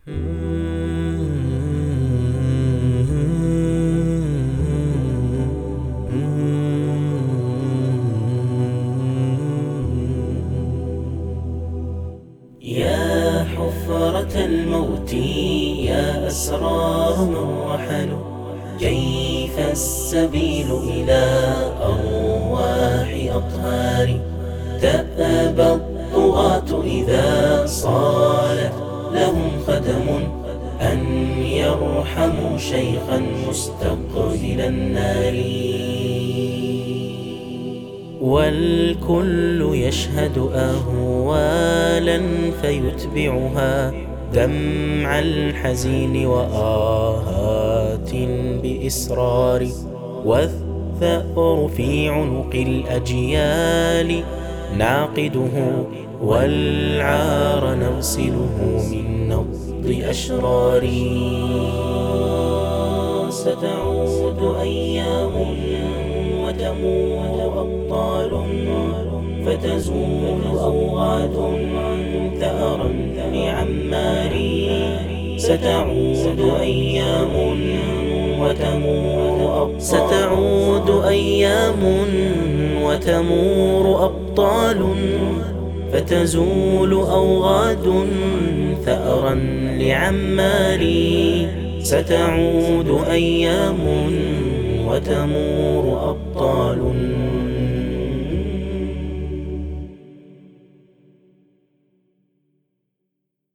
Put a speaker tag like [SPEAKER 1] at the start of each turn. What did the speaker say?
[SPEAKER 1] يا حفرة الموت يا أسرار من رحلوا، كيف السبيل إلى أرواح أطهار؟ تأبى الطغاة إذا صالت لهم خدم أن يرحموا شيخا مستقبل النار. والكل يشهد أهوالا فيتبعها دمع الحزين وآهات بإسرار، والثأر في عنق الأجيال نعقده، والعار نغسله من نبض أشرار. ستعود أيام وتموت أبطال، فتزول أوغاد ثأرا لعمار. ستعود أيام وتمور أبطال، فتزول أوغاد ثأرا لعمار. ستعود أيام وتمور أبطال.